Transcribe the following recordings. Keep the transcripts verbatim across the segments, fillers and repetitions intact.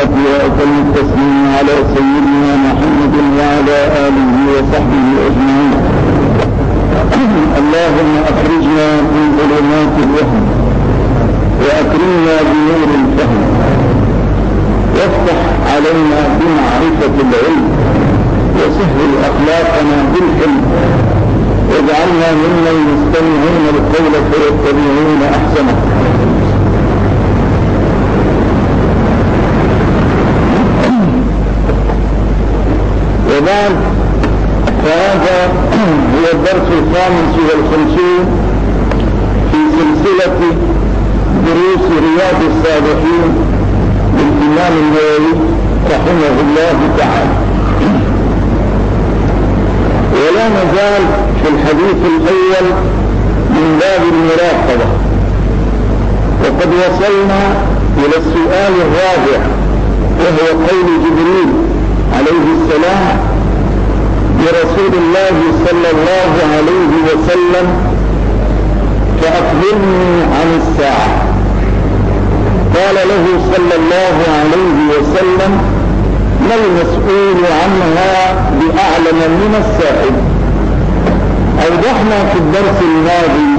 الصلاة وأتم التسليم على سيدنا محمد وعلى آله وصحبه أجمعين. اللهم أخرجنا من ظلمات الوهم وأكرمنا بنور الفهم وافتح علينا بمعرفة العلم وسهل أخلاقنا بالحلم واجعلنا ممن يستمعون القول فيتبعون أحسنه. وبعد فهذا هو الدرس الخامس والخمسون في سلسلة دروس رياض الصالحين للإمام النووي رحمه الله تعالى، ولا نزال في الحديث الأول من باب المراقبة، وقد وصلنا إلى السؤال الرابع وهو قول جبريل عليه السلام لرسول الله صلى الله عليه وسلم: فأخبرني عن الساعة. قال له صلى الله عليه وسلم: ما المسؤول عنها بأعلم من السائل. أوضحنا في الدرس الماضي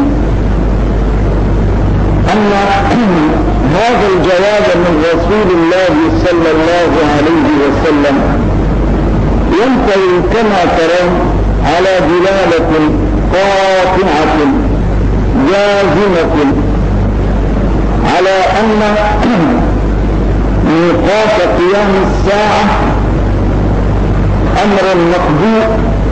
أن هذا الجواب من رسول الله صلى الله عليه وسلم ينتهي كما ترون على دلالة قاطعة جازمة على أن ميقات قيام الساعة أمر مقدور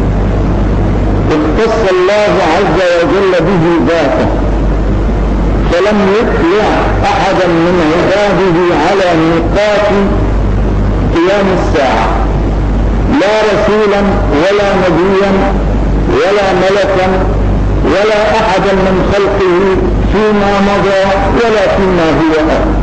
اختص الله عز وجل به ذاته، فلم يطلع أحدا من عباده على ميقات قيام الساعة، لا رسولا ولا نبيا ولا ملكا ولا أحدا من خلقه فيما مضى ولا فيما هو آت.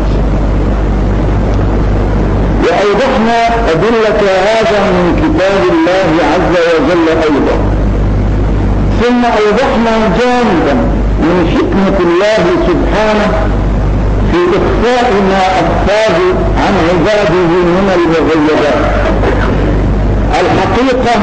وأوضحنا أدلة هذا من كتاب الله عز وجل أيضا، ثم أوضحنا جانبا من حكمة الله سبحانه في إخفاء ما أخفاه عن عباده من المغيبات. الحقيقة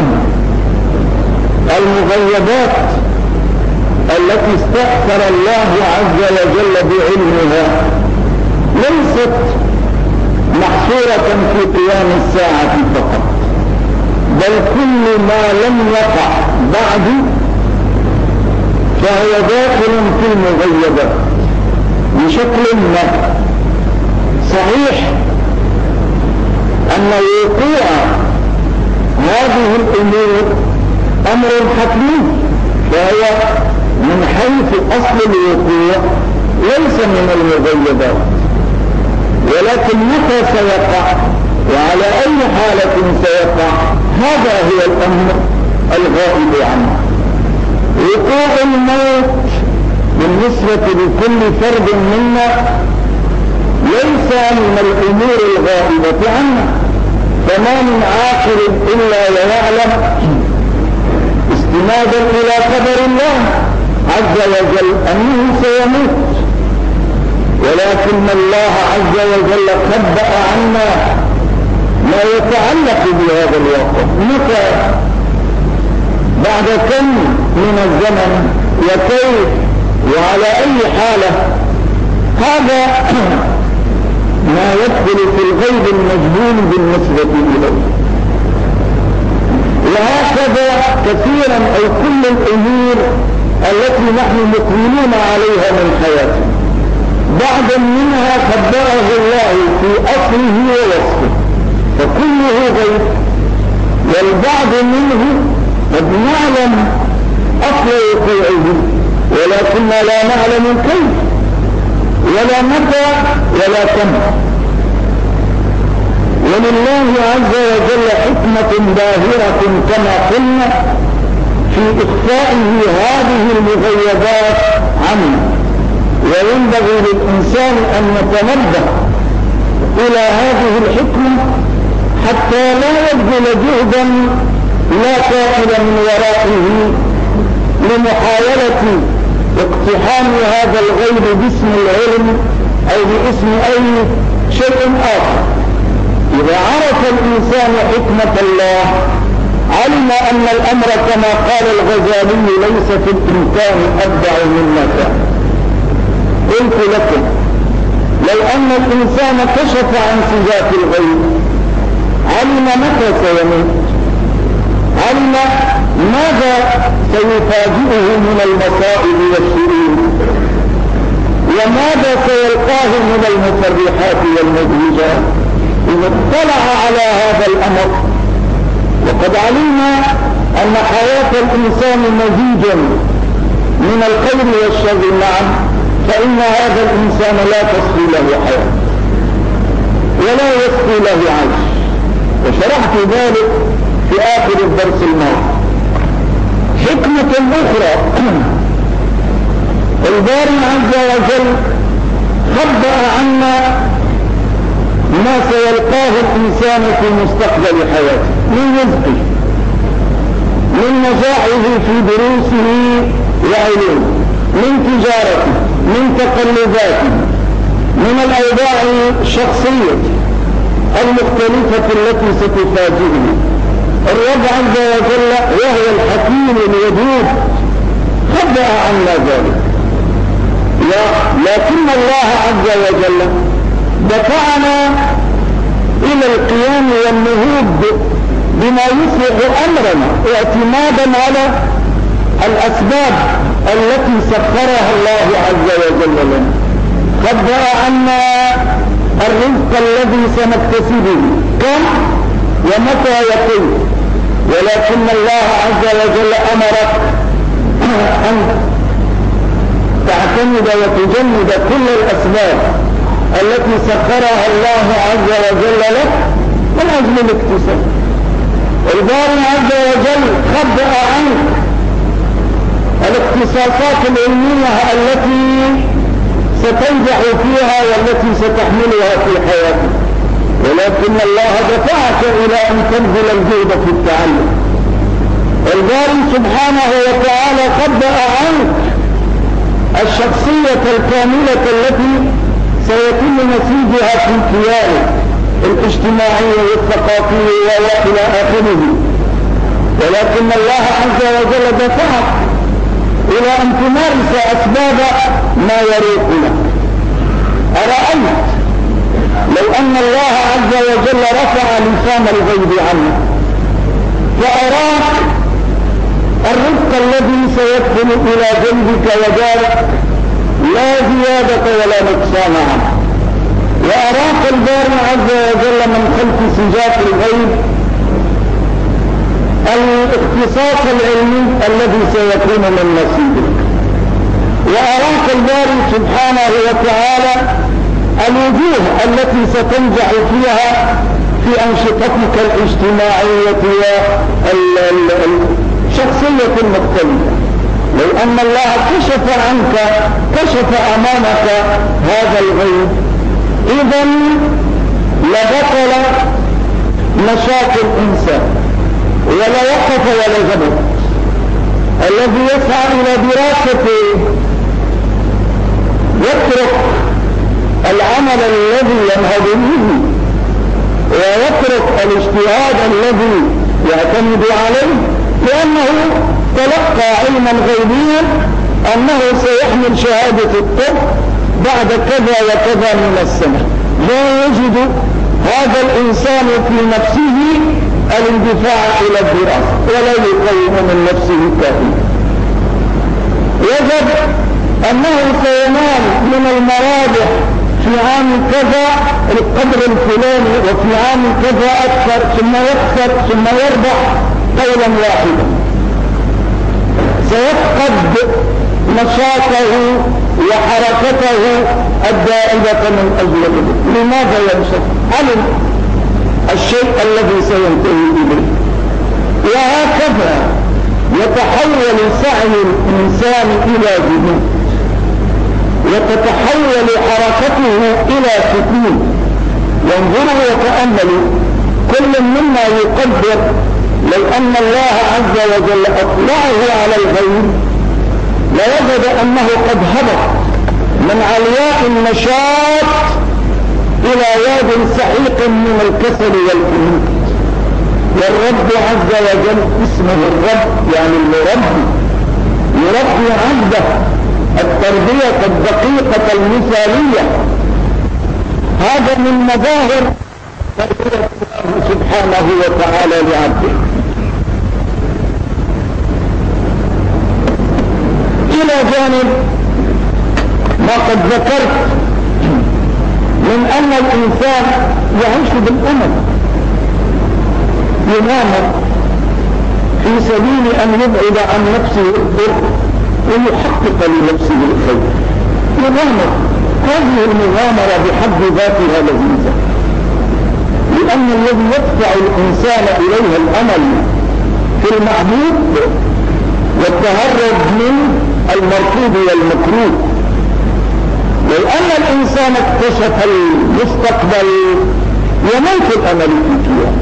المغيبات التي استأثر الله عز وجل بعلمها ليست محصورة في قيام الساعة فقط، بل كل ما لم يقع بعد فهو داخل في المغيبات بشكل ما. صحيح أن وقوع هذه الأمور أمر حتمي، فهو من حيث أصل الوقوع ليس من المغيبات، ولكن متى سيقع وعلى أي حالة سيقع هذا هو الأمر الغائب عنه. وقوع الموت بالنسبة لكل فرد منا ليس من الأمور الغائبة عنه، فما من عاقل إلا ويعلم استنادا إلى قدر الله عز وجل أنه سيموت، ولكن الله عز وجل خبأ عنا ما يتعلق بهذا الوقت. متى؟ بعد كم من الزمن وكيف وعلى أي حالة؟ هذا ما يدخل في الغيب المجهول بالنسبة إليه. وهكذا كثيرا أو كل الأمور التي نحن مقبلون عليها من حياتنا بعض منها خبأه الله في أصله ووصفه فكله غيب، والبعض منه قد نعلم أصل وقوعه ولكن لا نعلم كيف ولا متى ولا كم. ولله عز وجل حكمة باهرة كما قلنا في إخفائه هذه المغيبات عنه، وينبغي للإنسان أن يتنبه إلى هذه الحكمة حتى لا يبذل جهدا لا طائل من ورائه لمحاولة اقتحام هذا الغيب باسم العلم أو باسم أي شيء آخر، إذا عرف الإنسان حكمة الله علم أن الأمر كما قال الغزالي ليس في الإمكان أبدع مما كان. قلت لكم لو أن الإنسان كشف عن سجاف الغيب علم متى سيموت، علم ماذا سيفاجئه من المصائب والشرور، وماذا سيلقاه من المفرحات والمبهجات إذا اطلع على هذا الأمر. وقد علمنا أن حياة الإنسان مزيج من الخير والشر معا، فإن هذا الإنسان لا تصفي له حياة ولا يصفي له عيش، وشرحت ذلك في آخر الدرس الماضي. حكمة أخرى الباري عز وجل خبأ عنا ما سيلقاه الإنسان في مستقبل حياته من رزقه، من نجاحه في دروسه وعلومه، من تجارته، من تقلباته، من الأوضاع الشخصية المختلفة التي ستفاجئه. الرب عز وجل وهو الحكيم الودود خبأ عنا ذلك، لكن الله عز وجل دفعنا إلى القيام والنهوض بما يصلح أمرنا اعتمادا على الأسباب التي سخرها الله عز وجل لنا. خبأ عنا الرزق الذي سنكتسبه كم ومتى يكون، ولكن الله عز وجل أمرك أن تعتمد وتجمد كل الأسباب التي سخرها الله عز وجل لك من أجل الاكتساب. الباري عز وجل خبأ عنك الاختصاصات العلمية التي ستنجح فيها والتي ستحملها في حياتك، ولكن الله دفعك إلى أن تبذل الجهد في التعلم. الباري سبحانه وتعالى خبأ عنك الشخصية الكاملة التي سيتم نسيجها في كيانك الاجتماعي والثقافي وإلى آخره، ولكن الله عز وجل دفعك إلى أن تمارس أسباب ما يروق لك. أرأيت لو أن الله عز وجل رفع لسان الغيب عنك فأراك الرزق الذي سيدخل إلى جنبك وجارك لا زيادة ولا نقصان عنه، وأراك الباري عز وجل من خلف سجاف الغيب الاختصاص العلمي الذي سيكون من نصيبك، وأراك الباري سبحانه وتعالى الوجوه التي ستنجح فيها في أنشطتك الاجتماعية والشخصية المختلفة. لو أن الله كشف عنك كشف أمامك هذا الغيب إذن لبطل نشاط الإنسان ولا وقف ولا زبط. الذي يسعى إلى دراسته يترك العمل الذي ينهض به ويترك الاجتهاد الذي يعتمد عليه، لأنه تلقى علما غيبيا أنه سيحمل شهادة الطب بعد كذا وكذا من السنة. لا يجد هذا الإنسان في نفسه الاندفاع إلى الدراسة ولا يقوم من نفسه كافيا. وجد أنه سينال من المرابح في عام كذا القدر الفلاني وفي عام كذا أكثر، ثم يخسر ثم يربح قولا واحدا. سيفقد نشاطه وحركته الدائبة من أجل ذلك. لماذا ينشط؟ علم الشيء الذي سينتهي إليه. وهكذا يتحول سعي الإنسان إلى جنون، وتتحول حركته إلى سكون. وانظروا وتأملوا كل مما يقدر لو أن الله عز وجل أطلعه على الغيب لوجد أنه قد هبط من علياء النشاط إلى واد سحيق من الكسل والجنود. والرب عز وجل اسمه الرب، يعني المربي، يربي عبده التربية الدقيقة المثالية. هذا من مظاهر تربية الله سبحانه وتعالى لعبده. إلى جانب ما قد ذكرت من أن الإنسان يعيش بالأمل، ينام في سبيل أن يبعد عن نفسه الضر ويحقق لنفسه الخير. ينام هذه المغامرة بحد ذاتها لذيذة، لأن الذي يدفع الإنسان إليها الأمل في المحبوب والتهرب من المرفوض والمكروه. لو أن الإنسان اكتشف المستقبل يموت الأمل في القيامة،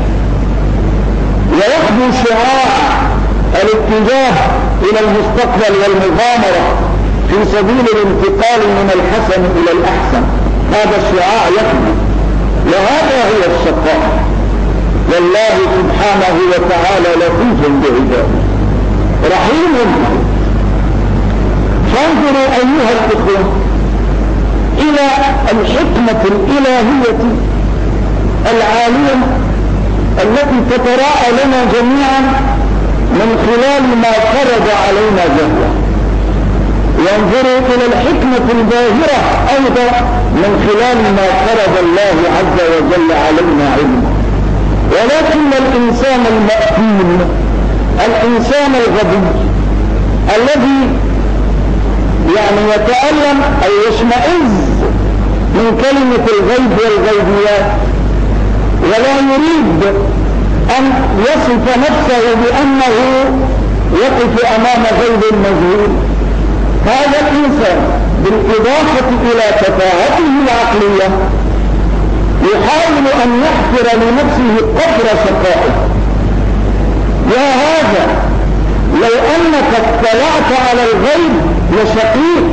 ويخدو شعاع الاتجاه إلى المستقبل والمغامرة في سبيل الانتقال من الحسن إلى الأحسن. هذا الشعاع يخدو، وهذا هو الشقاء. والله سبحانه وتعالى لطيف بعباده رحيم بهم. فانظروا أيها الإخوة إلى الحكمة الإلهية العالية التي تتراءى لنا جميعا من خلال ما فرض علينا جهلا. وانظروا إلى الحكمة الباهرة أيضا من خلال ما فرض الله عز وجل علينا علما. ولكن الإنسان المأثوم، الإنسان الغبي الذي يعني يتألم أو يشمئز من كلمة الغيب والغيبيات، ولا يريد أن يصف نفسه بأنه يقف أمام غيب مجهول، هذا الإنسان بالإضافة إلى تفاهته العقلية يحاول أن يحفر لنفسه قدر شقائه. يا هذا لو أنك اطلعت على الغيب لشقيق،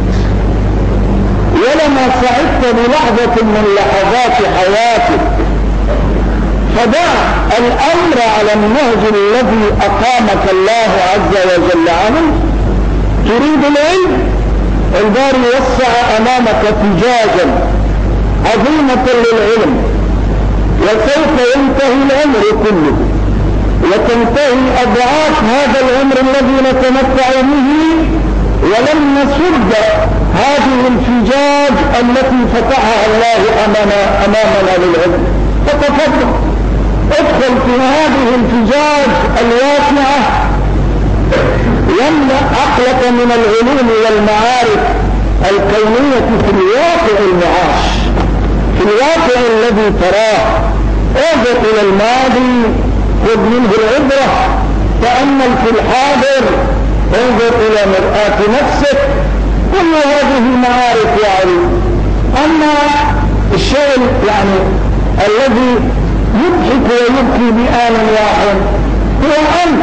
ولما سعدت بلحظة من لحظات حياتك. فدع الأمر على النهج الذي أقامك الله عز وجل عنه. تريد العلم، الباري يوسع أمامك فجاجا عظيمة للعلم، وسوف ينتهي العمر كله وتنتهي أضعاف هذا العمر الذي نتمتع به، ولم نسد هذه الفجاج التي فتحها الله أمامنا, أمامنا للعلم. فتفضل ادخل في هذه الفجاج الواسعة، يملأ عقلك من العلوم والمعارف الكونية في الواقع المعاش، في الواقع الذي تراه. انظر إلى الماضي خذ منه العبرة، تأمل في الحاضر، انظر إلى مرآة نفسك. كل هذه معارف وعلوم. أما الشيء يعني الذي يضحك ويبكي بآن واحد هو أن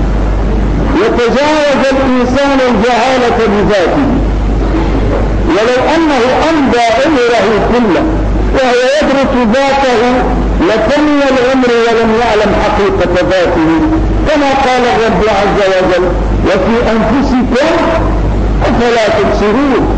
يتجاوز الإنسان الجهالة بذاته، ولو أنه أمضى عمره كله وهو يدرك ذاته لفني العمر ولم يعلم حقيقة ذاته، كما قال الرب عز وجل: وفي أنفسكم أفلا تبصرون.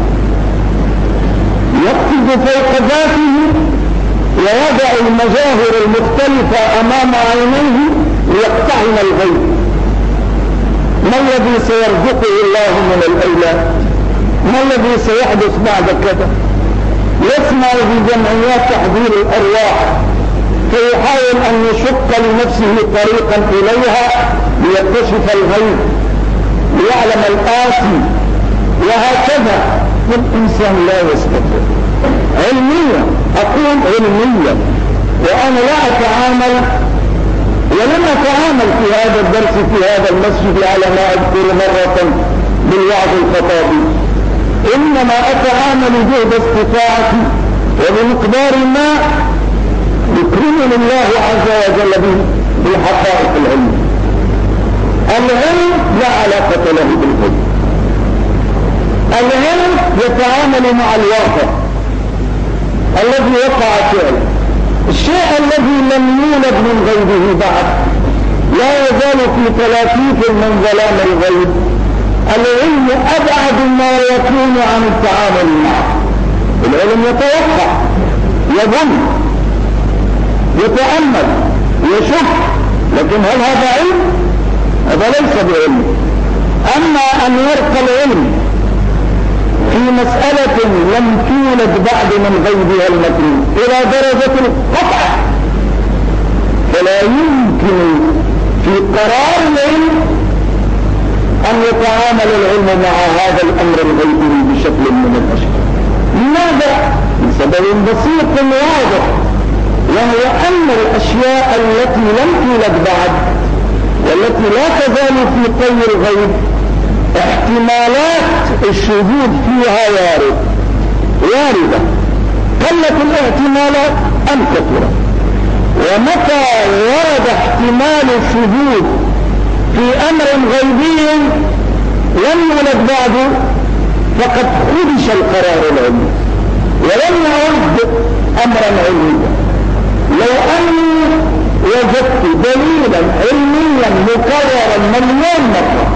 يقصد فوق ذاته ويضع المجاهر المختلفة أمام عينيه ليقتحم الغيب. ما الذي سيرزقه الله من الأولاد؟ ما الذي سيحدث بعد كذا؟ يسمع بجمعيات تحذير الأرواح فيحاول أن يشق لنفسه طريقا إليها ليكتشف الغيب، ليعلم الآتي، وهكذا. والإنسان لا يستطيع علميا، أقول علميا، وأنا لا أتعامل ولم أتعامل في هذا الدرس في هذا المسجد على ما أذكر مرة بالوعظ الخطابي، إنما أتعامل جهد استطاعتي وبمقدار ما يكرمني الله عز وجل به بالحقائق العلمية. العلم لا علاقة له بالغيب، العلم يتعامل مع الواقع. الذي وقع فعله. الشيء الذي لم يولد من غيبه بعد لا يزال في تلافيف من ظلام الغيب. العلم أبعد ما يكون عن التعامل معه. العلم يتوقع، يظن، يتأمل، يشك، لكن هل هذا علم؟ هذا ليس بعلم. أما أن يرقى العلم في مسألة لم تولد بعد من غيبها المكنون إلى درجة القطع، فلا يمكن في قرار العلم أن يتعامل العلم مع هذا الأمر الغيبي بشكل من الأشكال. لماذا؟ لسبب بسيط واضح، وهو أن الأشياء التي لم تولد بعد والتي لا تزال في طي الغيب احتمالات الشهود فيها وارد واردة، قلت الاحتمالات أم كثرت. ومتى ورد احتمال الشهود في أمر غيبي لم يولد بعده فقد خدش القرار العلمي ولم يعد أمرا علميا. لو أني وجدت دليلا علميا مكررا مليون مرة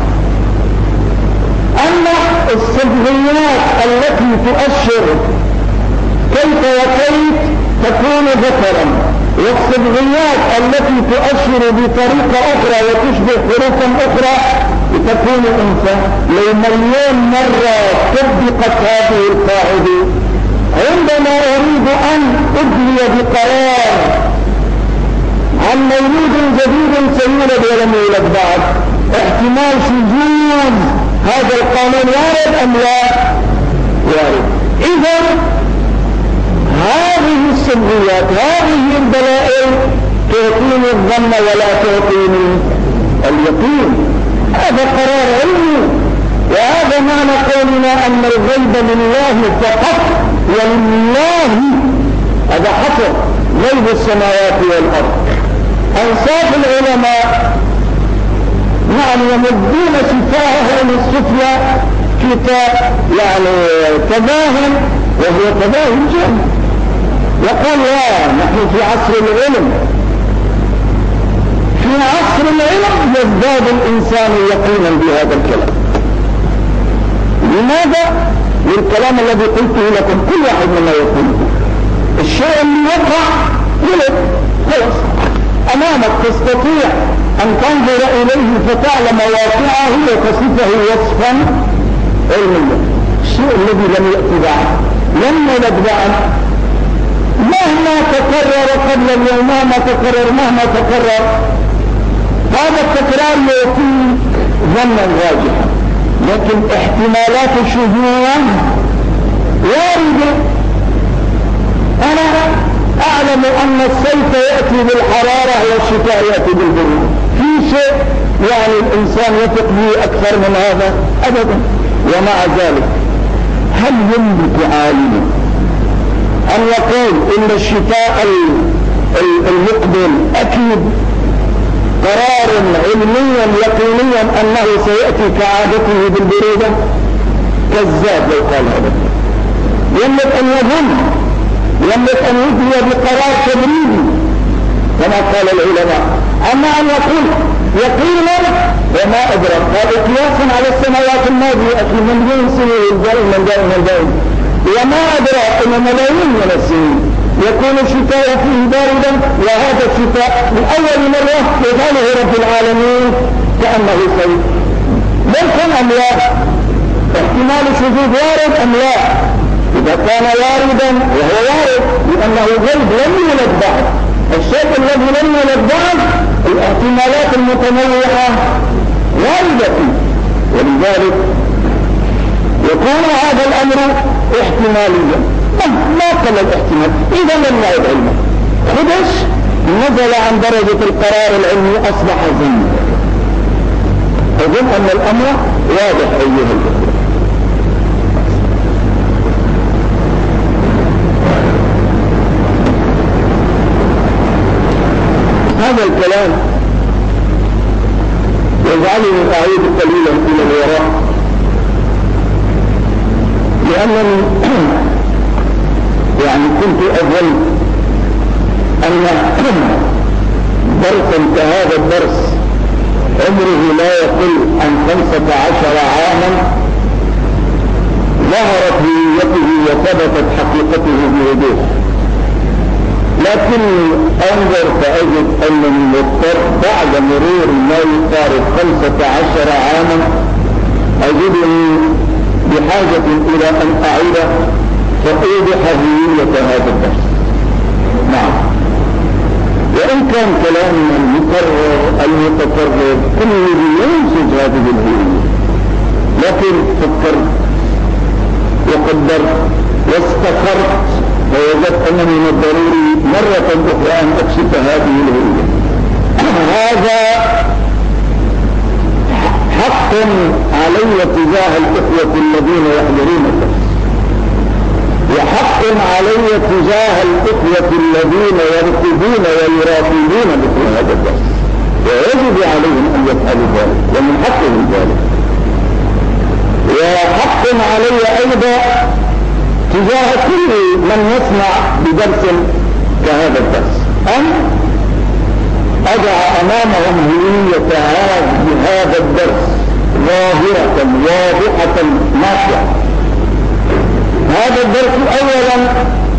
أن الصبغيات التي تؤشر كيف وكيف تكون ذكرا والصبغيات التي تؤشر بطريقة أخرى وتشبه حروفا أخرى تكون أنثى، لو مليون مرة طبقت هذه القاعدة عندما أريد أن أدلي بقرار عن مولود جديد سيولد ولم يولد بعد، احتمال شذوذ هذا القانون وارد أم لا؟ وارد. إذا هذه الصبغيات هذه الدلائل تعطيني الظن ولا تعطيني اليقين. هذا قرار علمي، وهذا معنى قولنا أن الغيب لله فقط ولله، هذا حصر غيب السماوات والأرض. أنصاف العلماء نعم يمدون شفاههم السفلى في يعني تباهن، وهو تباهن جهل. يقول لا، نحن في عصر العلم، في عصر العلم يزداد الإنسان يقينا بهذا الكلام. لماذا؟ للكلام الذي قلته لكم كل واحد مما يقوله. الشيء اللي يقع ولد خلاص أمامك، تستطيع أن تنظر إليه فتعلم واقعه وتصفه وصفا علميا. الشيء الذي لم يأتي بعد لم يولد بعد مهما تكرر قبل اليوم، مهما تكرر مهما تكرر هذا التكرار يكون ظنا راجحا، لكن احتمالات الشذوذ واردة. أنا أعلم أن الصيف يأتي بالحرارة والشتاء يأتي بالبرود، في شيء يعني الإنسان يثق به أكثر من هذا؟ أبدا. ومع ذلك هل يملك عالم أن يقول إن الشتاء المقبل أكيد قرار علميا يقينيا أنه سيأتي كعادته بالبرودة؟ كذاب لو قال هذا. يملك أن يظن، يملك أن يدلي بقرار تبريدي كما قال العلماء. أما أن يقول يقينا وما أدرك، قال قياسا على السنوات الماضية في مليون سنة دائما دائما دائما، وما أدرك أن ملايين من السنين يكون الشتاء فيه باردا، وهذا الشتاء لأول مرة يجعله رب العالمين كأنه صيف. ممكن أم لا؟ احتمال الشذوذ وارد أم لا؟ إذا كان واردا وهو وارد لأنه غيب لم يولد بعد، الشيء الذي لم يولد بعد الاحتمالات المتنوعة واردة، ولذلك يكون هذا الأمر احتماليا. ما قل الاحتمال؟ إذا لم يعد علما، خدش نزل عن درجة القرار العلمي أصبح ظن. أظن أن الأمر واضح أيها الأخوة. هذا الكلام يجعلني أعيد قليلا إلى الوراء، لأنني يعني كنت أظن أن درسا كهذا الدرس عمره لا يقل عن خمسة عشر عاما ظهرت هويته وثبتت حقيقته بوضوح، لكن انظر فاجد انني مضطر بعد مرور ما يقارب خمسة عشر عاما اجدني بحاجة الى ان اعيد فاوضح هوية هذا الدرس. نعم، وان كان كلامنا المكرر المتكرر كله ينسج هذه الهوية، لكن فكرت وقدرت واستخرت ووجدت أن من الضروري مرة أخرى أن أكشف هذه الهوية. هذا حق علي تجاه الإخوة الذين يحضرون الدرس، وحق علي تجاه الإخوة الذين يركضون ويراقبون مثل هذا الدرس، ويجب عليهم أن يفعلوا ذلك ومن حقهم ذلك. وحق علي أيضا تجاه كل من يسمع بدرس كهذا الدرس أن أضع أمامهم هوية هذا الدرس ظاهرة واضحة نافعة. هذا الدرس أولا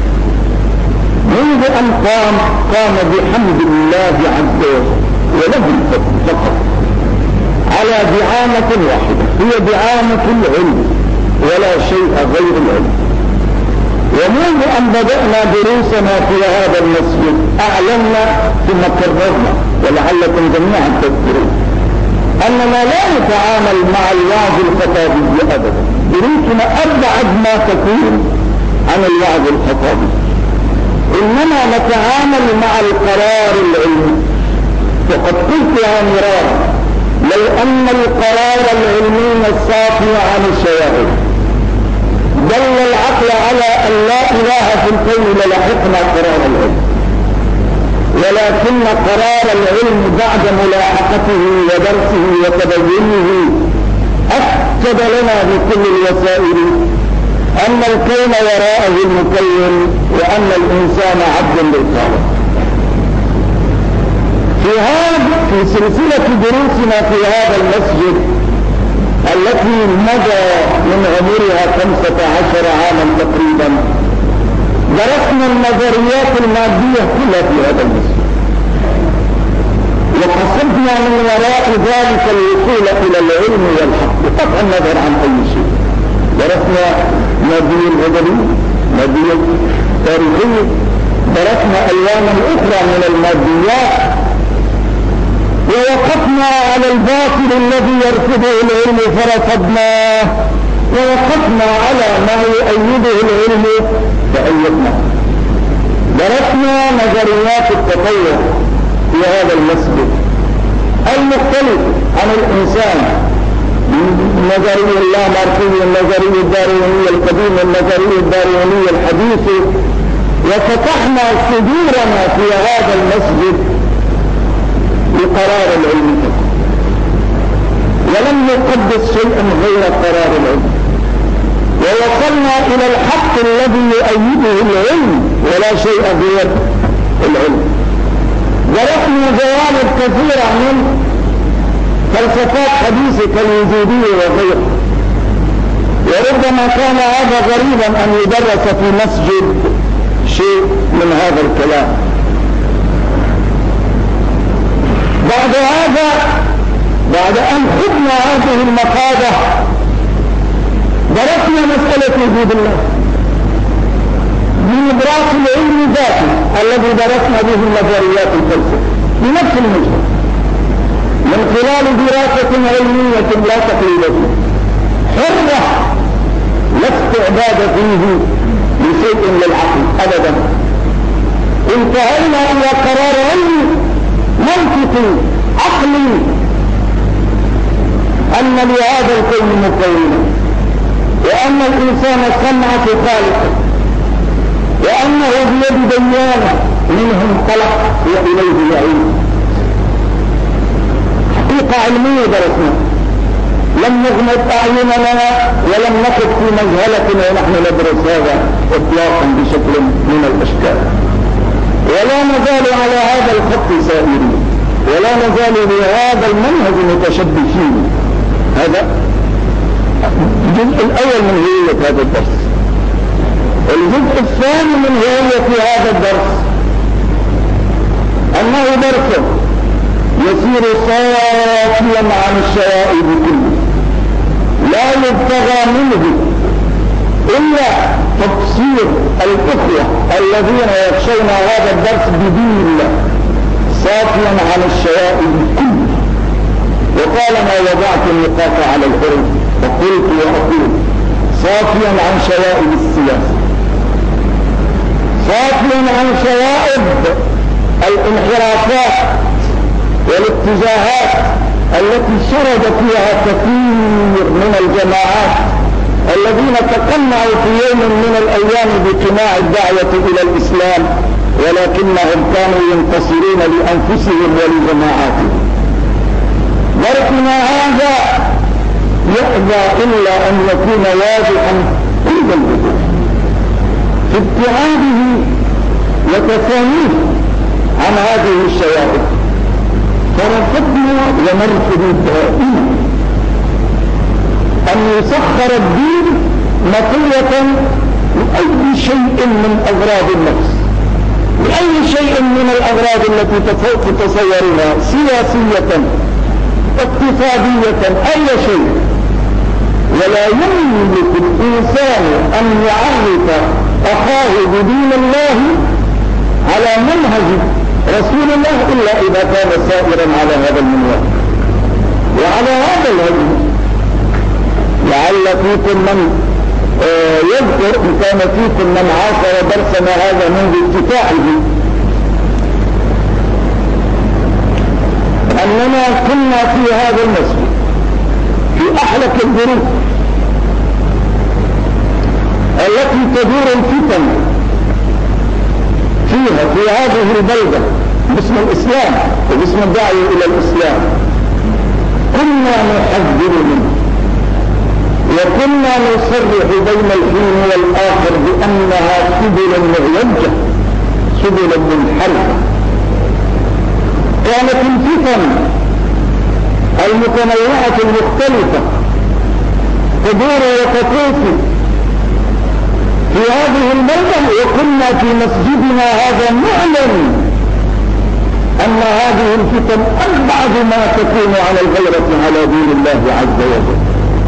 منذ أن قام قام بحمد الله عز وجل وله الفضل فقط على دعامة واحدة، هي دعامة العلم ولا شيء غير العلم. ومنذ أن بدأنا دروسنا في هذا المسجد أعلنا ثم كررنا ولعلكم جميعا تذكرون أننا لا نتعامل مع الوعظ الخطابي أبدا، دروسنا أبعد ما تكون عن الوعظ الخطابي، إنما نتعامل مع القرار العلمي. وقد قلتها مرارا، لو أن القرار العلمي الصافي عن الشواهد دل العقل على أن لا إله في الكون للحقنا قرار العلم، ولكن قرار العلم بعد ملاحقته ودرسه وتبينه أكد لنا بكل الوسائل أن الكون وراءه المكون وأن الإنسان عبد للخالق. في هذا في سلسلة دروسنا في هذا المسجد التي مضى من عمرها خمسة عشر عاما تقريبا درسنا النظريات المادية كلها في هذا المسجد، وقصدنا من وراء ذلك الوصول إلى العلم والحق بقطع النظر عن أي شيء. درسنا مادية الغدرية، مادية تاريخية، درسنا ألوانا أخرى من الماديات، ووقفنا على الباطل الذي يرفضه العلم فرفضناه، ووقفنا على ما يؤيده العلم فأيدناه. درسنا نظريات التطور في هذا المسجد المختلف عن الإنسان، النظرية اللاماركية، النظرية الداروينية القديمة، النظرية الداروينية الحديثة، وفتحنا صدورنا في هذا المسجد بقرار العلم، ولم نقدس شيئا غير قرار العلم، ووصلنا إلى الحق الذي يؤيده العلم ولا شيء غير العلم. درسنا جوانب كثيرة من فلسفات حديثة كالوجودية وغيرها، وربما كان هذا غريبا أن يدرس في مسجد شيء من هذا الكلام. بعد هذا بعد أن خذنا هذه المقادة درسنا مسألة وجود الله من إدراك العلم ذاته الذي درسنا به النظريات الفلسفة بنفس المجال، من خلال دراسة علمية لا تقليد فيه حرة لا استعداد فيه لشيء للعقل أبدا. انتهينا إلى قرار علمي منطقي عقلي أن لهذا الكون مكونا، وأن الإنسان صنعة خالقه، وأنه بيد ديانه منه انطلق وإليه يعود. حقيقة علمية درسنا، لم نغمض أعيننا ولم نقف في مجهلة ونحن ندرس هذا إطلاقا بشكل من الأشكال، ولا نزال على هذا الخط سائرين، ولا نزال بهذا المنهج متشبثين. هذا الجزء الأول من هوية هذا الدرس. الجزء الثاني من هوية هذا الدرس أنه درس يسير صافيا عن الشوائب كله، لا يبتغى منه إلا تفسير الإخوة الذين يخشون هذا الدرس بدين الله، صافيا عن الشوائب كله. وقال ما وضعت النقاط على الحروف وقلت وأقول صافيا عن شوائب السياسة، صافيا عن شوائب الانحرافات والاتجاهات التي شرد فيها كثير من الجماعات الذين تقنعوا في يوم من الأيام بقناع الدعوة إلى الإسلام، ولكنهم كانوا ينتصرون لأنفسهم ولجماعاتهم. درسنا هذا يأبى إلا أن يكون واضحا عند الوضوح في ابتعاده وتفانيه عن هذه الشوائب. فرفضنا ونرفض دائما أن يسخر الدين مطية لأي شيء من أغراض النفس، لأي شيء من الأغراض التي تتصورونها سياسية اقتصادية أي شيء. ولا يملك الإنسان أن يعرف أخاه بدين الله على منهج رسول الله إلا إذا كان سائرا على هذا المنهج وعلى هذا الهدي. لعل فيكم من آه يذكر إن كان فيكم من عاصر درسنا هذا منذ افتتاحه أننا كنا في هذا المسجد في أحلك الظروف التي تدور الفتن فيها في هذه البلدة باسم الإسلام وباسم الداعي إلى الإسلام. كنا نحذر منه وكنا نصرح بين الحين والآخر بأنها سبل معوجة، سبل منحرفة. كانت الفتن المتنوعة المختلفة تدور وتطوف في هذه البلدة، وكنا في مسجدنا هذا نعلم أن هذه الفتن أبعد ما تكون على الغيرة على دين الله عز وجل.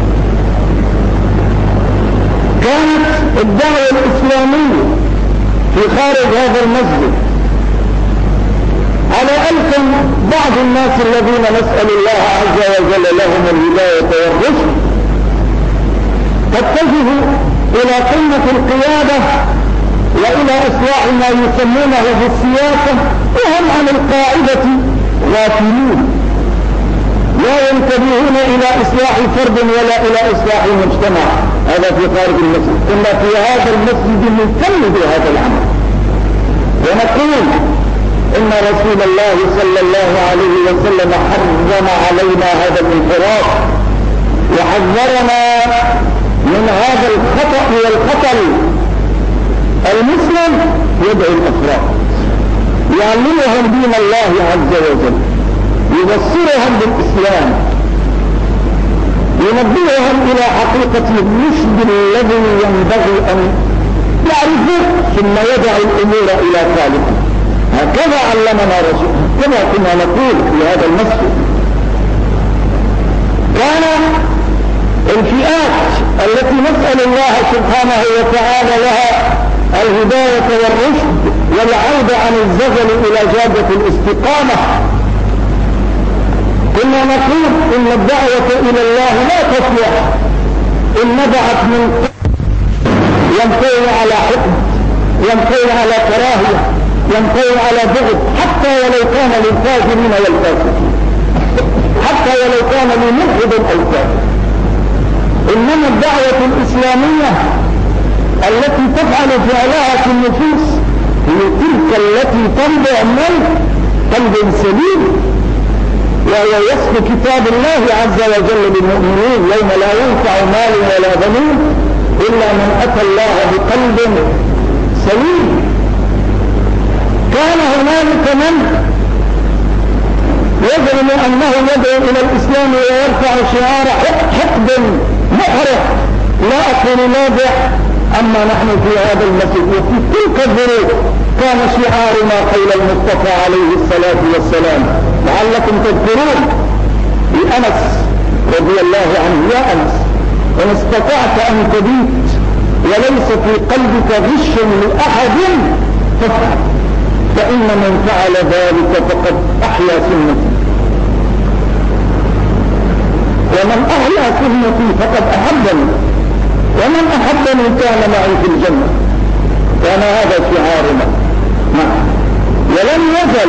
كانت الدعوة الإسلامية في خارج هذا المسجد على ألسن بعض الناس الذين نسأل الله عز وجل لهم الهداية والرشد تتجه إلى قمة القيادة وإلى إصلاح ما يسمونه بالسياسة، وهم عن القاعدة غافلون، لا ينتبهون إلى إصلاح فرد ولا إلى إصلاح المجتمع. هذا في خارج المسجد. كنا في هذا المسجد نكمل هذا العمل ونقول إن رسول الله صلى الله عليه وسلم حرم علينا هذا الانحراف وحذرنا من هذا الخطأ والخطر. المسلم يدعو الأفراد، يعلمهم دين الله عز وجل، يبصرهم بالإسلام، ينبههم إلى حقيقة الرشد الذي ينبغي أن يعرفه ثم يدع الأمور إلى خالقه. هكذا علمنا رسول، كما كنا نقول في هذا المسجد. كان الفئات التي نسأل الله سبحانه وتعالى لها الهداية والرشد والعودة عن الزغل إلى جادة الاستقامة، كنا نقول إن الدعوة إلى الله لا تصلح إن نبعت من ينطوي على حقد، ينطوي على كراهية، ينطوي على بغض، حتى ولو كان للكافرين والفاسقين، حتى ولو كان لملحد أو كافر. إنما الدعوة الإسلامية التي تفعل فعلها في النفوس هي تلك التي تنبع من قلب سليم وهو وصف كتاب الله عز وجل للمؤمنين يوم لا ينفع مال ولا بنون إلا من أتى الله بقلب سليم. كان هنالك من يزعم أنه يدعو إلى الإسلام ويرفع شعار حقد محرق لا أقول نابع. أما نحن في هذا المسجد وفي تلك الظروف كان شعارنا قول المصطفى عليه الصلاة والسلام لعلكم تذكرون لأنس رضي الله عنه: يا أنس إن استطعت أن تبيت وليس في قلبك غش لأحد فافعل، فإن من فعل ذلك فقد أحيا سنتي، ومن أحيا سنتي فقد أحبني، ومن أحبني كان معي في الجنة. كان هذا شعارنا. نعم. ولم يزل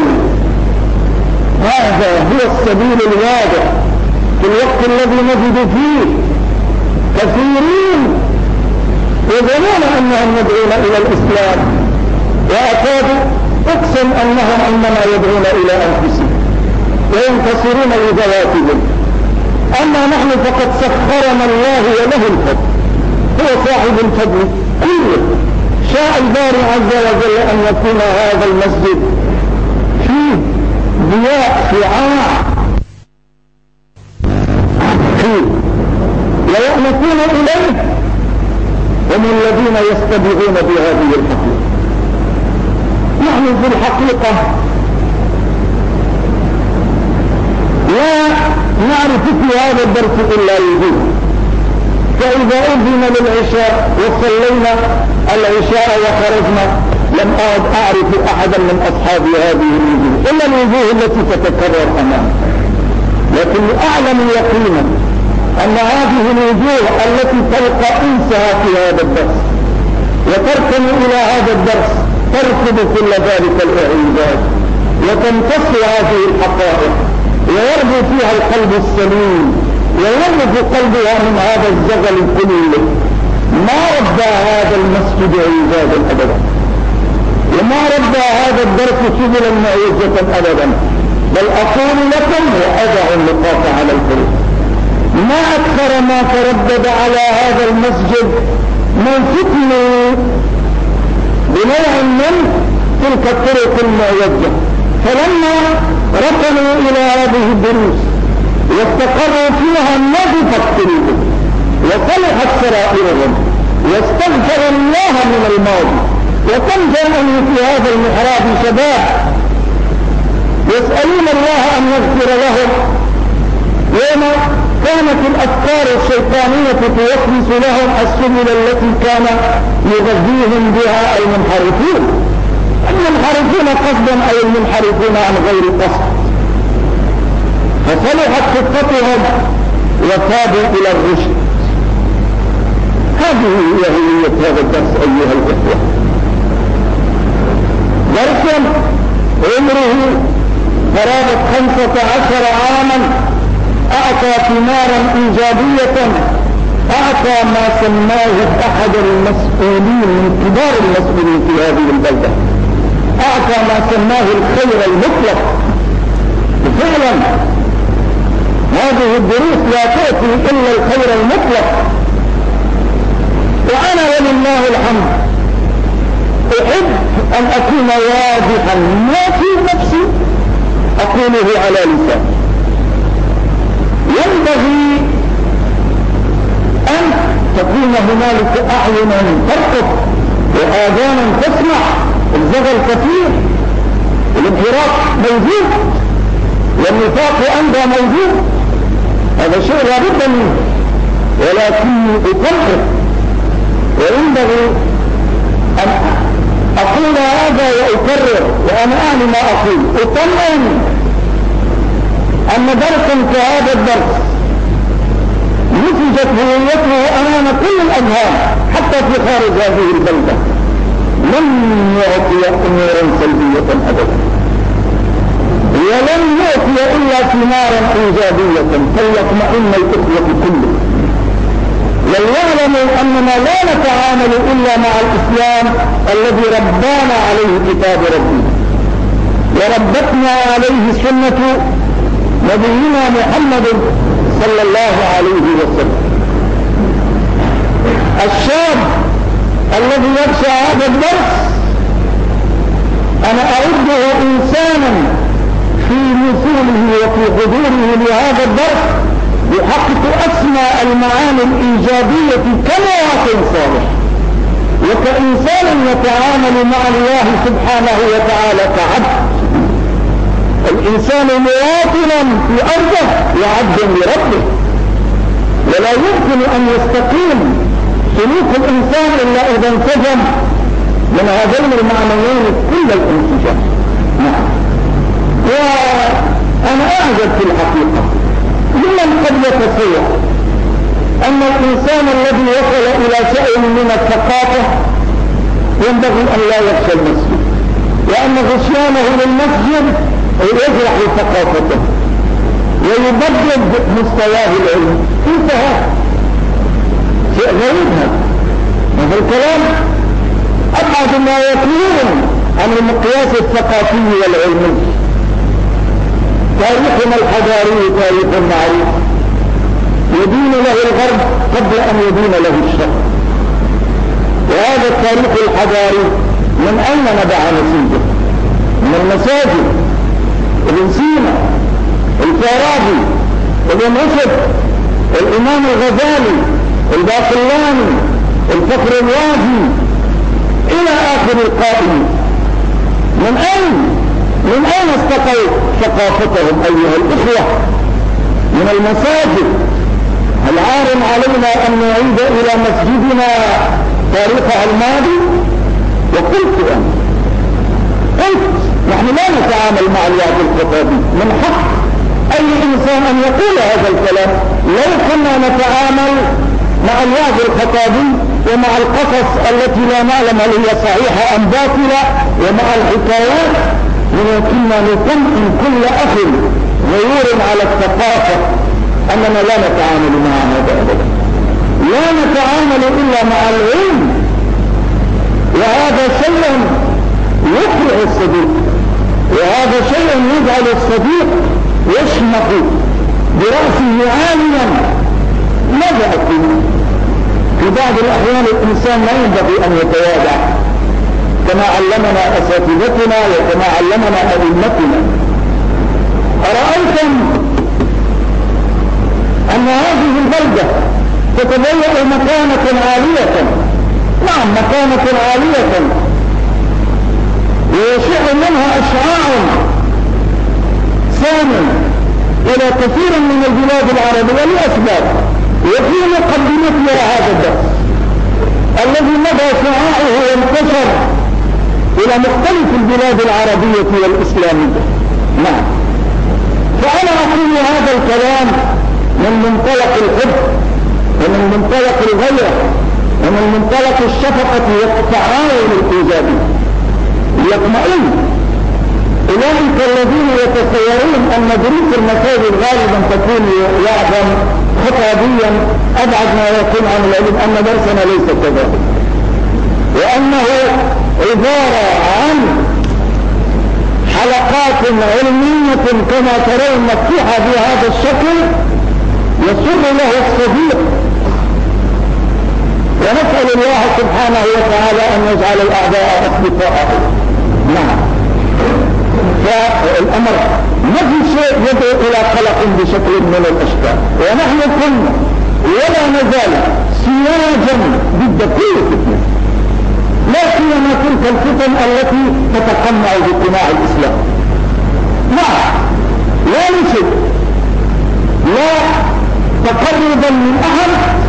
هذا هو السبيل الواضح في الوقت الذي نجد فيه كثيرين يظنون أنهم يدعون إلى الإسلام، وأكاد أقسم أنهم إنما يدعون إلى أنفسهم وينتصرون لذواتهم. أما نحن فقد سخرنا الله وله الفضل، هو صاحب الفضل كله. شاء الباري عز وجل أن يكون هذا المسجد فيه ضياء شعاع فيه ويألفون إليه هم الذين يستبعون بهذه الحقيقة. نحن في الحقيقة لا نعرف في هذا الدرس إلا وجوه. فإذا أذن للعشاء وصلينا العشاء وخرجنا لم أعد أعرف أحدا من أصحاب هذه الوجوه إلا الوجوه التي تتكرر أمامي، لكن أعلم يقينا أن هذه الوجوه التي تلقى أنسها في هذا الدرس وتركن إلى هذا الدرس تركض كل ذلك الإعجاز وتمتص هذه الحقائق ويربو فيها القلب السليم ويربو قلبها من هذا الزغل كله. ما ربى هذا المسجد عجازا أبدا، وما ربى هذا الدرس سبلا معوجة أبدا، بل أقول لكم وأدع النقاط على الحروف: ما أكثر ما تردد على هذا المسجد من فتنوا بنوع من تلك الطرق المعوجة، فلما ركنوا إلى هذه الدروس واستقروا فيها نظفت قلوبهم وصلحت سرائرهم واستغفروا الله من الماضي. وكم جاءني في هذا المحراب شباب يسألون الله أن يغفر لهم، وما كانت الأفكار الشيطانية توسوس لهم السبل التي كان يغذيهم بها المنحرفون، المنحرفون قصدا أي المنحرفون عن غير قصد، فصلحت خطتهم وتابوا إلى الرشد. هذه هي هوية هذا الدرس أيها الإخوة، درس عمره قرابة خمسة عشر عاما أعطى ثمارا إيجابية، أعطى ما سماه أحد المسؤولين من كبار المسؤولين في هذه البلدة، أعطى ما سماه الخير المطلق. وفعلا هذه الدروس لا تأتي إلا الخير المطلق. وأنا ولله الحمد أحب أن أكون واضحا ما في نفسي أقوله على لساني. ينبغي أن تكون هنالك أعينا ترقب وآذانا تسمع. الزغل كثير، الانحراف موجود، والنفاق أندى موجود، هذا شيء لا بد منه، ولكني أطلق وينبغي أن أقول هذا وأكرر وأنا أعني ما أقول. أطمئن أن درسا كهذا الدرس نتجت هويته أمام كل الأذهان حتى في خارج هذه البلدة لن يعطي أمورا سلبية أبدا، ولن يأتي إلا ثمارا إيجابية فليطمئن الإخوة كله، وليعلموا أننا لا نتعامل إلا مع الإسلام الذي ربانا عليه كتاب ربنا وربتنا عليه سنة نبينا محمد صلى الله عليه وسلم. الشاب الذي يخشى هذا الدرس أنا أعده إنسانا في مثوله وفي حضوره لهذا الدرس يحقق أسمى المعاني الإيجابية كمواطن صالح وكإنسان يتعامل مع الله سبحانه وتعالى كعبد. الإنسان مواطنا في أرضه وعبد لربه، ولا يمكن أن يستقيم سلوك الإنسان إلا إذا انسجم من هذين المعنيين كل الانسجام. نعم. وأنا أعجب في الحقيقة لمن قد يتصور أن الإنسان الذي وصل إلى شيء من الثقافة ينبغي أن لا يخشى المسجد، وأن غشيانه للمسجد يجرح ثقافته ويبدد مستواه العلمي. انتهى. شيء غريب هذا. هذا الكلام أبعد ما يكون عن المقياس الثقافي والعلمي. تاريخنا الحضاري تاريخ معروف يدين له الغرب قبل أن يدين له الشرق، وهذا التاريخ الحضاري من أين نبع نسيجه؟ من المساجد. ابن سينا، الفارابي، ابن رشد، الإمام الغزالي، الباقلاني، الفخر الرازي إلى آخر القائمين. من أين؟ من أين استقوا ثقافتهم أيها الإخوة؟ من المساجد. هل عار علينا أن نعيد إلى مسجدنا تاريخها الماضي؟ وقلت أنا قلت نحن لا نتعامل مع الوعد الخطابي. من حق أي إنسان أن يقول هذا الكلام. لو كنا نتعامل مع الوعد الخطابي ومع القصص التي لا نعلم هل هي صحيحة أم باطلة ومع الحكايات، ولكننا نطمئن كل أخ غيور على الثقافة أننا لا نتعامل مع هذا أبدا. لا نتعامل إلا مع العلم، وهذا شيء يفرح الصديق، وهذا شيء يجعل الصديق يشمخ برأسه عاليا. ماذا أقول؟ في بعض الأحيان الإنسان لا ينبغي أن يتواضع كما علمنا أساتذتنا وكما علمنا أئمتنا. أرأيتم أن هذه البلدة تتبوأ مكانة عالية؟ نعم، مكانة عالية، ويشع منها أشعاع سامن إلى كثير من البلاد العربية لأسباب، وفي مقدمتها هذا الدرس الذي مضى شعاعه وانتشر إلى مختلف البلاد العربية والإسلامية. نعم. فأنا أقول هذا الكلام من منطلق الحب ومن منطلق الغيرة ومن منطلق الشفقة والتعاون الإيجابي. يطمئن أولئك الذين يتصورون أن دروس المساجد غالبا تكون وعدا خطابيا أبعد ما يكون عن العلم، أن درسنا ليس كذلك، وأنه عبارة عن حلقات علمية كما ترون مفتوحة بهذا الشكل يسر له الصديق. ونسأل الله سبحانه وتعالى أن يجعل الأعداء أصدقاءه. نعم. فالأمر ما في شيء يدعو إلى قلق بشكل من الأشكال، ونحن كنا ولا نزال سياجا ضد كل فتنة، لا سيما تلك الفتن التي تتقمع باجتماع الإسلام. نعم، لا نشد لا تقربا من أحد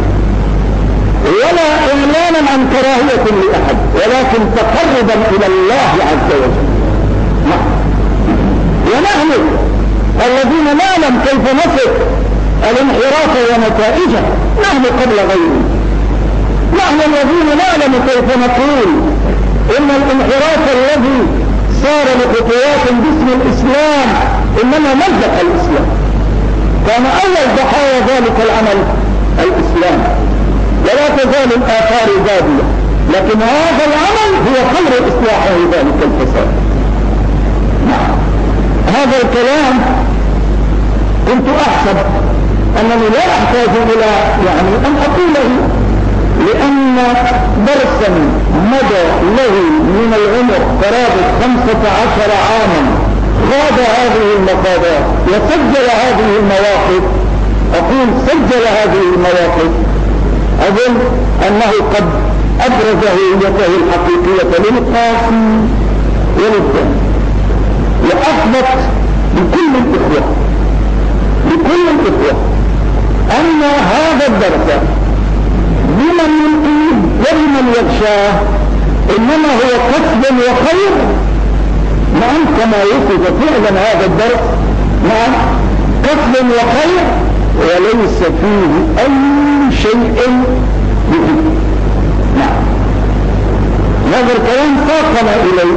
ولا إعلانا عن كراهية لأحد، ولكن تقربا إلى الله عز وجل. نعم. ونحن الذين نعلم كيف نصف الانحراف ونتائجه نحن قبل غيره. نحن الذين نعلم كيف نقول إن الانحراف الذي صار لخطوات باسم الإسلام إنما مزق الإسلام. كان أول ضحايا ذلك العمل الإسلام، ولا تزال الآثار بادية، لكن هذا العمل هو خير إصلاحه ذلك الفساد. هذا الكلام كنت أحسب أنني لا أحتاج إلى يعني أن أقوله، لأن درسا مدى له من العمر قرابة خمسة عشر عاما خاض هذه المخاضات وسجل هذه المواقف، أقول سجل هذه المواقف، أظن أنه قد أبرز هويته الحقيقية للقاسم وللدم، وأثبت لكل الإخوة لكل الإخوة أن هذا الدرس لمن يلقيه ولمن يخشاه إنما هو كسب وخير. نعم كما يصف فعلا هذا الدرس، نعم كسب وخير وليس فيه أي شيء مهم. نعم هذا الكلام ساقنا إليه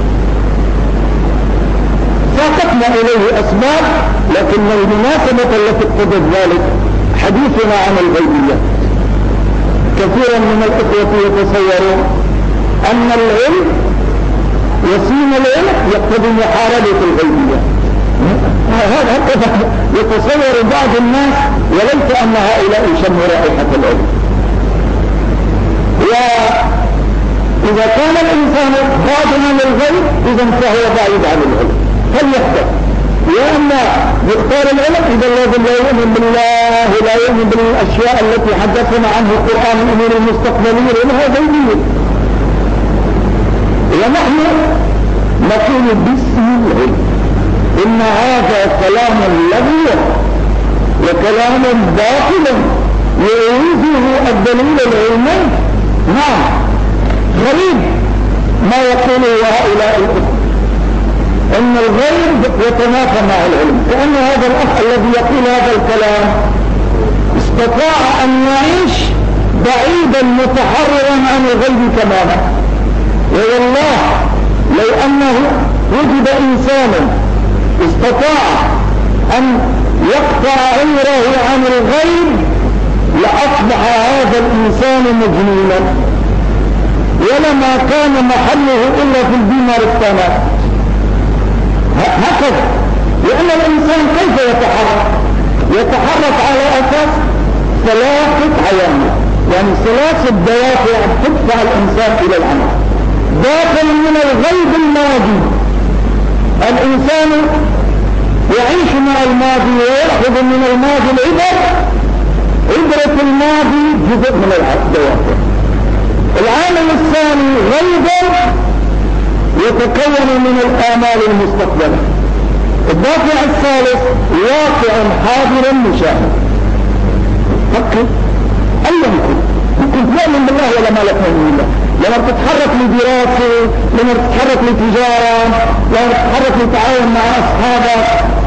ساقتنا إليه أسباب، لكن المناسبة التي اقتضت ذلك حديثنا عن الغيبيات. كثيرا من الإخوة يتصورون أن العلم وسيم العلم يقتضي محاربة الغيبيات. هذا هكذا يتصور بعض الناس، وليس أن هؤلاء شموا رائحة العلم. وإذا كان الإنسان خادما للغيب إذا فهو بعيد عن العلم، فليحذر. يا أما يختار العلم إذا لازم لا يؤمن بالله ولا يؤمن بالأشياء التي حدثنا عنه القرآن الأمور المستقبلية لأنها غيبية. ونحن نقول باسم العلم إن هذا كلام لغو وكلام باطل يعوزه الدليل العلمي. نعم غريب ما يقوله هؤلاء الأخوة إن الغيب يتنافى مع العلم، كأن هذا الأخ الذي يقول هذا الكلام استطاع أن يعيش بعيدا متحررا عن الغيب تماما. والله لو أنه وجد إنسان استطاع أن يقطع عمره عن الغيب لأصبح هذا الإنسان مجنونا، ولما كان محله إلا في الدينار الثاني. هكذا، لأن الإنسان كيف يتحرك؟ يتحرك على أساس ثلاثة عوامل، يعني ثلاثة دوافع تدفع الإنسان إلى العمل. دافع من الغيب الماضي، الإنسان يعيش مع الماضي ويأخذ من الماضي العبر، عبرة الماضي جزء من الدوافع. العامل الثاني غيبا يتكون من الآمال المستقبلة. الدافع الثالث واقع حاضر مشاهد. فكر أيا يكن، ممكن تؤمن بالله ولا ما لا تؤمن بالله، لما تتحرك لدراسة، لما تتحرك لتجارة، لما تتحرك لتعاون مع أصحابك،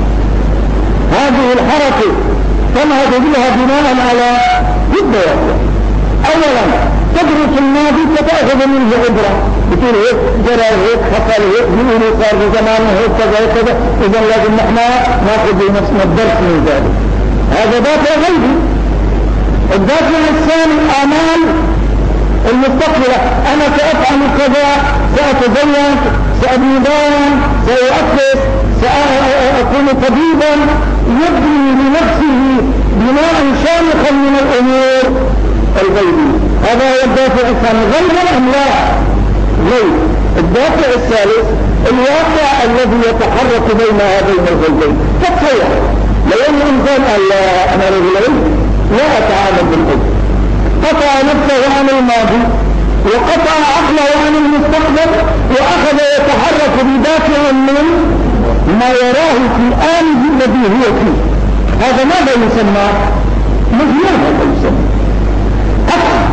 هذه الحركة تنهض بها بناء على الدوافع. أولا تدرس الماضي فتأخذ منه عبرة، بتقول هيك جرى هيك حصل هيك بيقولوا صار في زمان هيك كذا كذا، إذا لازم نحن ناخذ بنفسنا الدرس من ذلك. هذا دافع غيبي. الدافع الثاني آمال المستقبلة، أنا سأفعل كذا، سأتزين، سأبني دارا، سأؤسس، سأكون طبيبا، يبني لنفسه بناء شامخا من الأمور الغيبية. هذا هو الدافع الثاني. غيبا أم لا؟ غيب. الدافع الثالث الواقع الذي يتحرك بين هذين الغيبين. تتصور لو أن الإنسان قال لا أنا رجل لا أتعامل بالغيب، قطع نفسه عن الماضي وقطع عقله عن المستقبل وأخذ يتحرك بدافع من ما يراه في آنه الذي هو فيه، هذا ماذا يسمى؟ مجنون. هذا يسمى أخذ.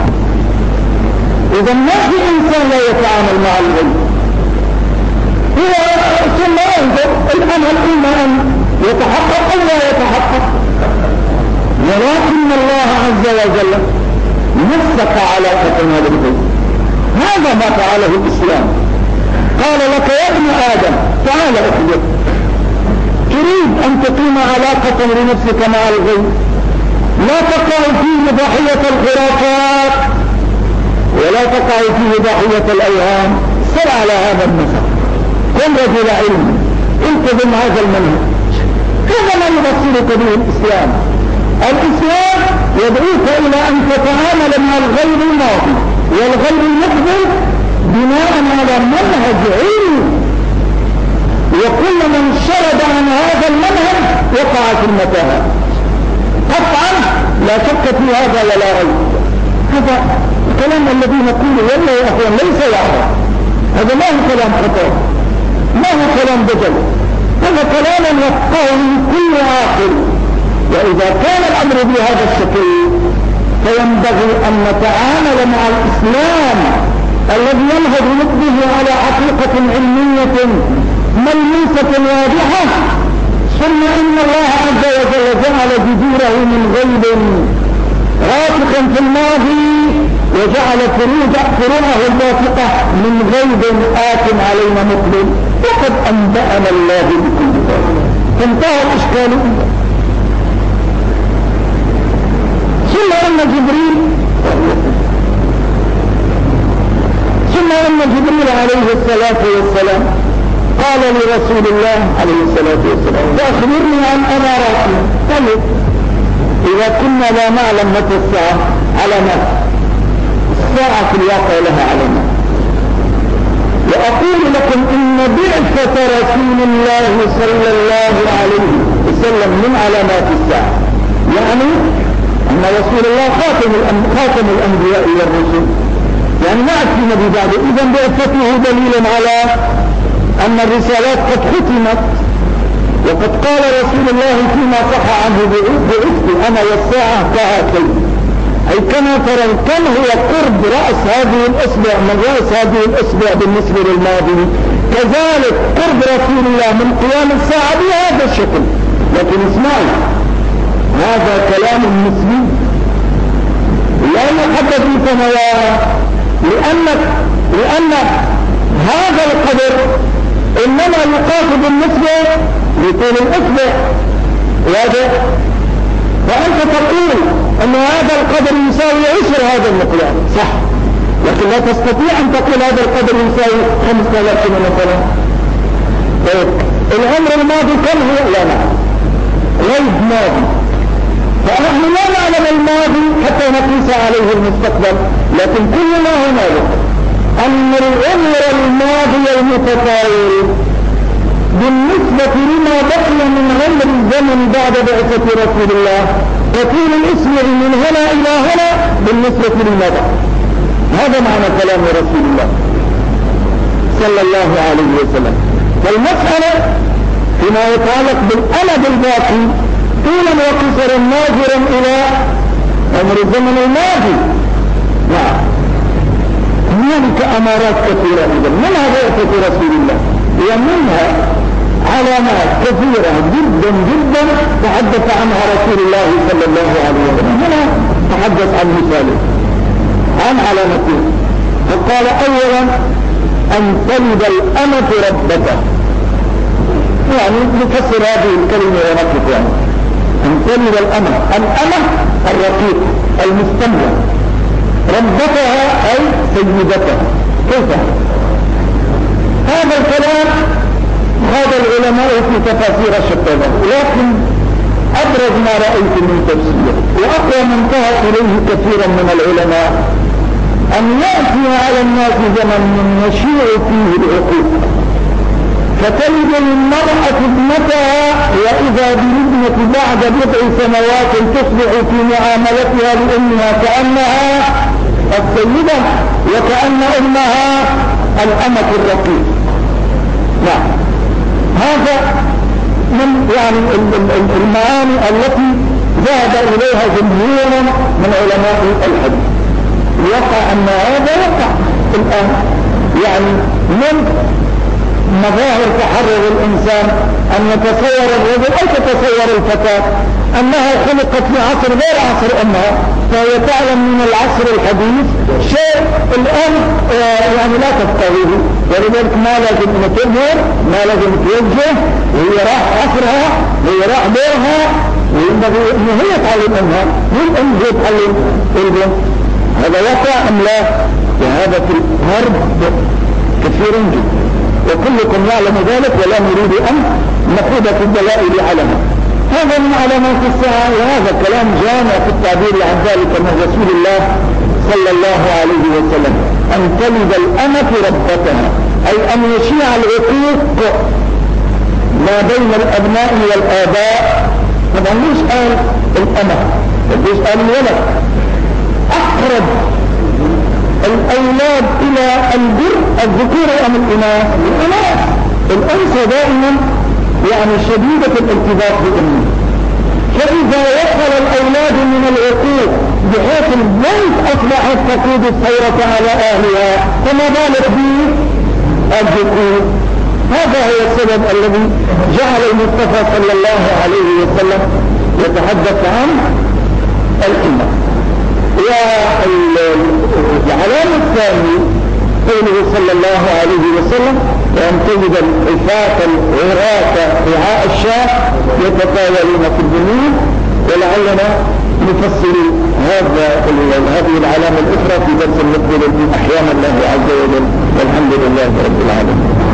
إذا ما في إنسان لا يتعامل مع الغيب. هو ثم أنظر الأمل إما أن يتحقق أو لا يتحقق، ولكن الله عز وجل مسك علاقة هذا الغيب. هذا ما فعله الإسلام. قال لك يا ابن آدم تعال أخبر، تريد أن تقيم علاقة لنفسك مع الغيب، لا تقع فيه ضحية الخرافات ولا تقع فيه ضحية الأوهام. سر على هذا النسق، كن رجل علم، التزم هذا المنهج، هذا ما يبصرك به الإسلام. الإسلام يدعوك إلى أن تتعامل مع الغير الماضي والغير المقبل بناء على منهج علمي، وكل من شرد عن هذا المنهج وقع في المتاهة قطعا، لا شك في هذا ولا ريب. هذا الكلام الذي نقوله والله يا أخوان ليس يعرف، هذا ما هو كلام خطأ، ما هو كلام دجل، هذا كلام يفقهه كل عاقل. وإذا كان الأمر بهذا الشكل فينبغي أن نتعامل مع الإسلام الذي ينهض نقضه على حقيقة علمية ملموسة واضحة، ثم إن الله عز وجل جعل جذوره من غيب راسخا في الماضي، وجعل فروعه الواثقة من غيب آت علينا مقبل، وقد أنبأنا الله بكل ذلك. انتهى الإشكال. ثم أن جبريل ثم أن جبريل عليه الصلاة والسلام قال لرسول الله عليه الصلاة والسلام فأخبرني عن أماراتي. طيب إذا كنا لا نعلم متى الساعة، علامات الساعة في الواقع لها علامات، وأقول لكم إن بعثة رسول الله صلى الله عليه وسلم من علامات الساعة، يعني أن رسول الله خاتم خاتم الأنبياء والرسل، يعني ما في نبي بعده. إذا بعثته دليل على أن الرسالات قد ختمت. وقد قال رسول الله فيما صح عنه بعثت أنا والساعة كهاتين، أي كما ترون كم هو قرب رأس هذه الأصبع من رأس هذه الأصبع بالنسبة للماضي، كذلك قرب رسول الله من قيام الساعة بهذا الشكل. لكن اسمعوا، هذا كلام نسبي لا يحدد بسنوات، لأن لأن هذا القدر إنما يقاس بالنسبة لطول الأصبع، واضح؟ فأنت تقول أن هذا القدر يساوي عشر هذا المقدار، صح، لكن لا تستطيع أن تقول هذا القدر يساوي خمسة آلاف سنة مثلا. طيب العمر الماضي كم هو؟ لا نعلم، غيب ماضي، فنحن لا نعلم الماضي حتى نقيس عليه المستقبل. لكن كل ما هنالك أن العمر الماضي المتطاول بالنسبة لما بقي من عمر الزمن بعد بعثة رسول الله يكون الاسبوع من هنا إلى هنا بالنسبة للماضي. هذا معنى كلام رسول الله صلى الله عليه وسلم. فالمسألة فيما يتعلق بالأمد الباقي طولا وقصرا ناظرا إلى عمر الزمن الماضي. نعم، هناك أمارات كثيرة إذن منها بعثة رسول الله، ومنها علامات كثيرة جدا جدا تحدث عنها رسول الله صلى الله عليه وسلم. هنا تحدث عن مثاله، عن علامتين. فقال أولا أن تلد الأمة ربته، يعني نفسر هذه الكلمة ونقف يعني أن تلد الأمة، الأمة الرقيق المستمر، ربتها أي سيدتها. كيف هذا الكلام؟ هذا العلماء في تفاسير شتى، لكن أبرز ما رأيت من تفسير وأقوى ما انتهى إليه كثيرا من العلماء أن يأتي على الناس زمن يشيع فيه العقوق، فتلد المرأة ابنتها وإذا بالابنة بعد بضع سنوات تصبح في معاملتها لأمها كأنها السيدة وكأن أمها الأمة الرقيق. نعم، هذا من يعني المعاني التي ذهب إليها جمهور من علماء الحديث. وقع أن هذا وقع الآن، يعني من مظاهر تحرر الإنسان أن يتصور الرجل أو تتصور الفتاة أنها خلقت في عصر غير عصر أمها، فهي تعلم من العصر الحديث شيء الآن يعني لا تستطيعه، ولذلك ما لازم نتظهر، ما لازم توجه، وهي راح عصرها، وهي راح دورها، وينبغي أنه هي تعلم أمها، والأم هي تعلم البنت. هذا واقع أم لا؟ وهذا في الغرب كثير جدا، وكلكم يعلم ذلك، ولا نريد أن نخوض في الدلائل على هذا. هذا من علامات الساعة، وهذا كلام جامع في التعبير عن ذلك من رسول الله صلى الله عليه وسلم، أن تلد الأمة ربتها، أي أن يشيع العقوق ما بين الأبناء والآباء. طبعا ليش قال الأمة؟ ليش قال الولد؟ أقرب الأولاد إلى البر الذكور أم الإناث؟ الإناث. الأنثى دائما يعني شديدة الارتباط بالأم، فإذا وصل الأولاد من العقوق بحيث البنت أصبحت تقود الثورة على أهلها، فما بالك بالذكور؟ هذا هو السبب الذي جعل المصطفى صلى الله عليه وسلم يتحدث عن الأمة. والعلامة الثانية قوله صلى الله عليه وسلم وأن تجد العفاة العراة رعاء الشاة يتطاولون في البنين، ولعلنا نفصل هذا هذه العلامة الأخرى في درس المقبل أحيانا الله عز وجل، والحمد لله رب العالمين.